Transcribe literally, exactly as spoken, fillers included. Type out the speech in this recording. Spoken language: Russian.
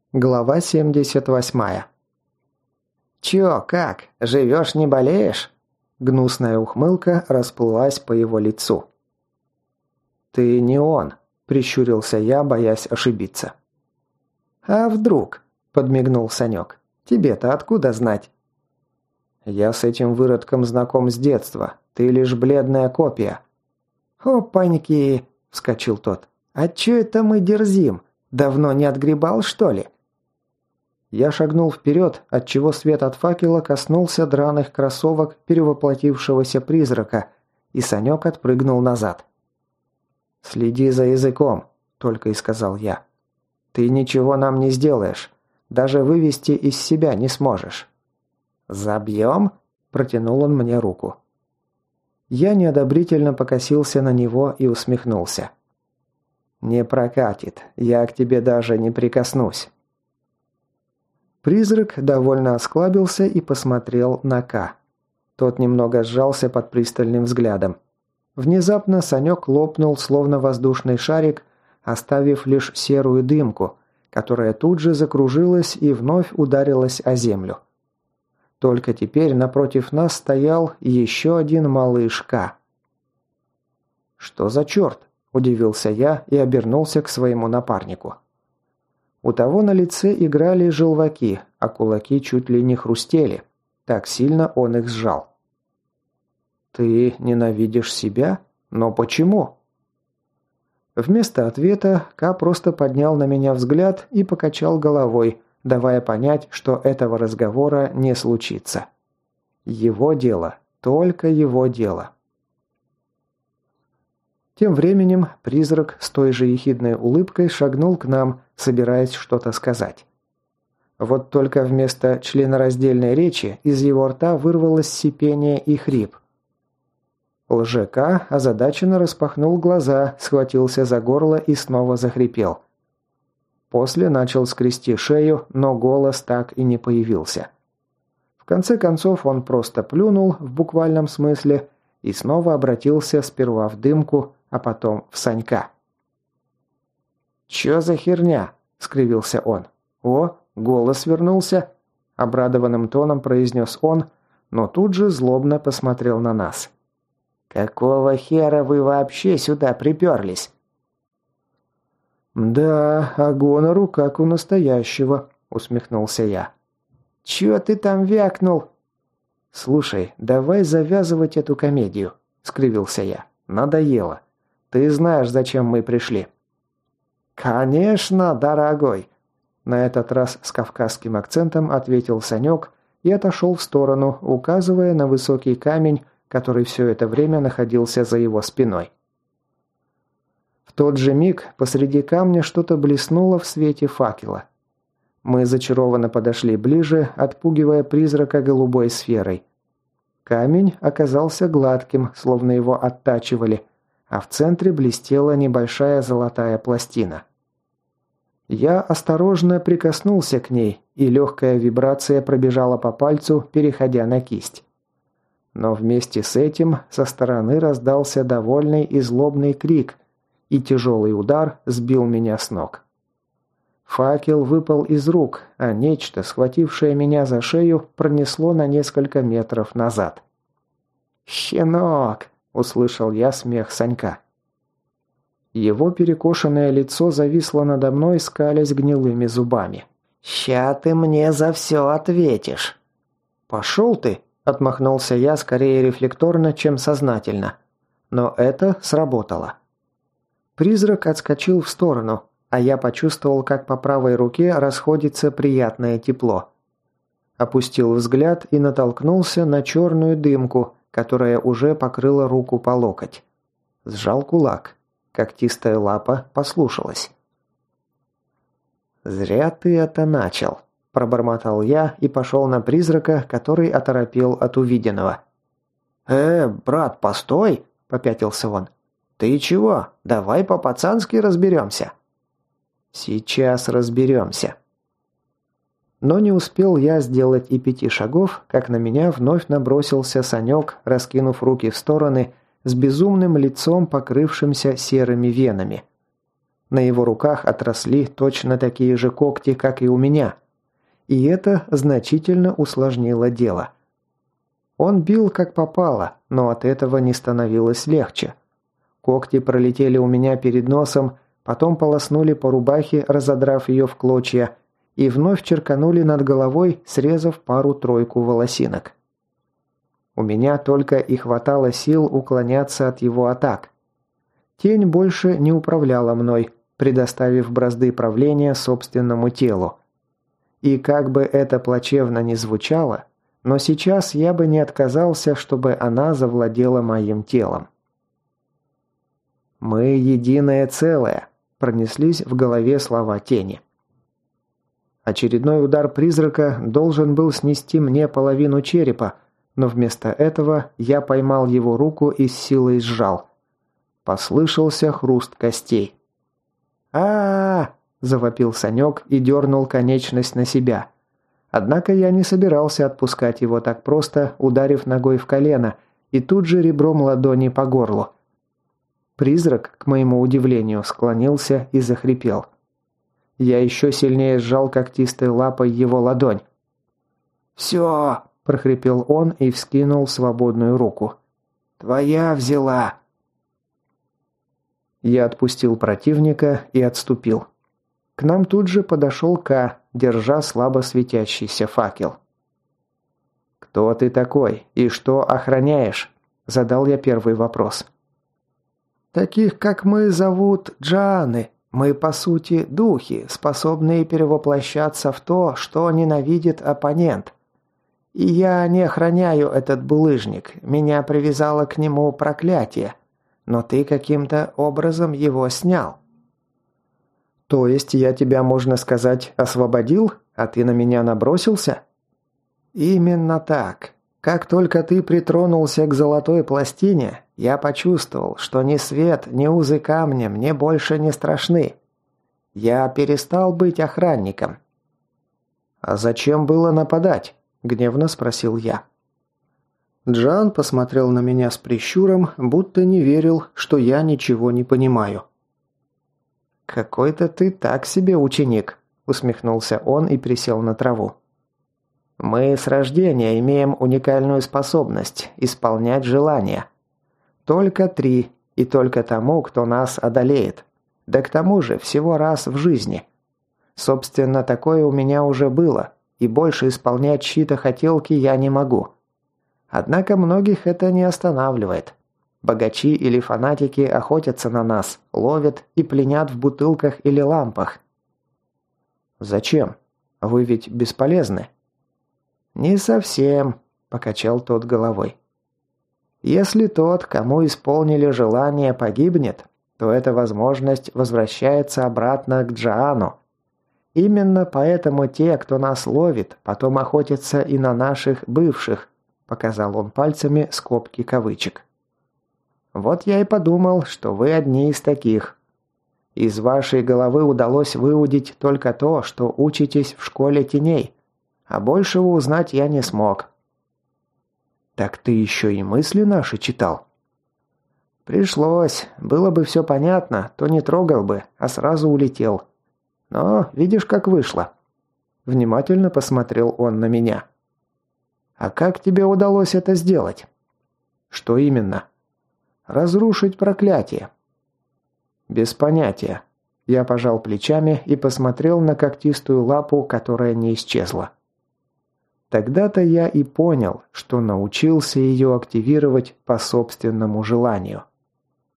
Глава семьдесят восьмая. «Чё, как? Живёшь, не болеешь?» Гнусная ухмылка расплылась по его лицу. «Ты не он», – прищурился я, боясь ошибиться. «А вдруг?» – подмигнул Санёк. «Тебе-то откуда знать?» «Я с этим выродком знаком с детства. Ты лишь бледная копия». «Опаньки!» – вскочил тот. «А чё это мы дерзим? Давно не отгребал, что ли?» Я шагнул вперед, отчего свет от факела коснулся драных кроссовок перевоплотившегося призрака, и Санек отпрыгнул назад. «Следи за языком», — только и сказал я. «Ты ничего нам не сделаешь. Даже вывести из себя не сможешь». «Забьем?» — протянул он мне руку. Я неодобрительно покосился на него и усмехнулся. «Не прокатит. Я к тебе даже не прикоснусь». Призрак довольно осклабился и посмотрел на К. Тот немного сжался под пристальным взглядом. Внезапно Санек лопнул, словно воздушный шарик, оставив лишь серую дымку, которая тут же закружилась и вновь ударилась о землю. Только теперь напротив нас стоял еще один малыш К. «Что за черт?» – удивился я и обернулся к своему напарнику. У того на лице играли желваки, а кулаки чуть ли не хрустели. Так сильно он их сжал. «Ты ненавидишь себя? Но почему?» Вместо ответа Ка просто поднял на меня взгляд и покачал головой, давая понять, что этого разговора не случится. Его дело, только его дело. Тем временем призрак с той же ехидной улыбкой шагнул к нам, собираясь что-то сказать. Вот только вместо членораздельной речи из его рта вырвалось сипение и хрип. Лжека озадаченно распахнул глаза, схватился за горло и снова захрипел. После начал скрести шею, но голос так и не появился. В конце концов он просто плюнул, в буквальном смысле, и снова обратился сперва в дымку, а потом в Санька. «Чё за херня?» – скривился он. «О, голос вернулся!» – обрадованным тоном произнес он, но тут же злобно посмотрел на нас. «Какого хера вы вообще сюда приперлись?» «Да, а гонору как у настоящего», – усмехнулся я. «Чё ты там вякнул?» «Слушай, давай завязывать эту комедию», – скривился я. «Надоело. Ты знаешь, зачем мы пришли». «Конечно, дорогой!» На этот раз с кавказским акцентом ответил Санек и отошел в сторону, указывая на высокий камень, который все это время находился за его спиной. В тот же миг посреди камня что-то блеснуло в свете факела. Мы зачарованно подошли ближе, отпугивая призрака голубой сферой. Камень оказался гладким, словно его оттачивали, а в центре блестела небольшая золотая пластина. Я осторожно прикоснулся к ней, и легкая вибрация пробежала по пальцу, переходя на кисть. Но вместе с этим со стороны раздался довольный и злобный крик, и тяжелый удар сбил меня с ног. Факел выпал из рук, а нечто, схватившее меня за шею, пронесло на несколько метров назад. «Щенок!» – услышал я смех Санька. Его перекошенное лицо зависло надо мной, скалясь гнилыми зубами. «Ща ты мне за все ответишь!» «Пошел ты!» – отмахнулся я скорее рефлекторно, чем сознательно. Но это сработало. Призрак отскочил в сторону, а я почувствовал, как по правой руке расходится приятное тепло. Опустил взгляд и натолкнулся на черную дымку, которая уже покрыла руку по локоть. Сжал кулак. Когтистая лапа послушалась. «Зря ты это начал», – пробормотал я и пошел на призрака, который оторопел от увиденного. «Э, брат, постой!» – попятился он. «Ты чего? Давай по-пацански разберемся». «Сейчас разберемся». Но не успел я сделать и пяти шагов, как на меня вновь набросился Санек, раскинув руки в стороны, с безумным лицом, покрывшимся серыми венами. На его руках отросли точно такие же когти, как и у меня. И это значительно усложнило дело. Он бил как попало, но от этого не становилось легче. Когти пролетели у меня перед носом, потом полоснули по рубахе, разодрав ее в клочья, и вновь черканули над головой, срезав пару-тройку волосинок. У меня только и хватало сил уклоняться от его атак. Тень больше не управляла мной, предоставив бразды правления собственному телу. И как бы это плачевно ни звучало, но сейчас я бы не отказался, чтобы она завладела моим телом. «Мы единое целое», – пронеслись в голове слова тени. Очередной удар призрака должен был снести мне половину черепа, но вместо этого я поймал его руку и с силой сжал. Послышался хруст костей. а, -а, -а завопил Санек и дернул конечность на себя. Однако я не собирался отпускать его так просто, ударив ногой в колено и тут же ребром ладони по горлу. Призрак, к моему удивлению, склонился и захрипел. Я еще сильнее сжал когтистой лапой его ладонь. «Все!» – прохрипел он и вскинул свободную руку. «Твоя взяла!» Я отпустил противника и отступил. К нам тут же подошел К, держа слабо светящийся факел. «Кто ты такой и что охраняешь?» – задал я первый вопрос. «Таких, как мы, зовут Джааны. Мы, по сути, духи, способные перевоплощаться в то, что ненавидит оппонент. И я не охраняю этот булыжник, меня привязало к нему проклятие, но ты каким-то образом его снял». «То есть я тебя, можно сказать, освободил, а ты на меня набросился?» «Именно так. Как только ты притронулся к золотой пластине, я почувствовал, что ни свет, ни узы камня мне больше не страшны. Я перестал быть охранником». «А зачем было нападать?» – гневно спросил я. Джан посмотрел на меня с прищуром, будто не верил, что я ничего не понимаю. «Какой-то ты так себе ученик», – усмехнулся он и присел на траву. «Мы с рождения имеем уникальную способность исполнять желания. Только три, и только тому, кто нас одолеет. Да к тому же всего раз в жизни. Собственно, такое у меня уже было, и больше исполнять чьи-то хотелки я не могу. Однако многих это не останавливает. Богачи или фанатики охотятся на нас, ловят и пленят в бутылках или лампах». «Зачем? Вы ведь бесполезны». «Не совсем», – покачал тот головой. «Если тот, кому исполнили желание, погибнет, то эта возможность возвращается обратно к Джаану. Именно поэтому те, кто нас ловит, потом охотятся и на наших бывших», – показал он пальцами скобки кавычек. «Вот я и подумал, что вы одни из таких. Из вашей головы удалось выудить только то, что учитесь в школе теней, а большего узнать я не смог». «Так ты еще и мысли наши читал?» «Пришлось. Было бы все понятно, то не трогал бы, а сразу улетел. Но видишь, как вышло». Внимательно посмотрел он на меня. «А как тебе удалось это сделать?» «Что именно?» «Разрушить проклятие». «Без понятия». Я пожал плечами и посмотрел на когтистую лапу, которая не исчезла. Тогда-то я и понял, что научился ее активировать по собственному желанию.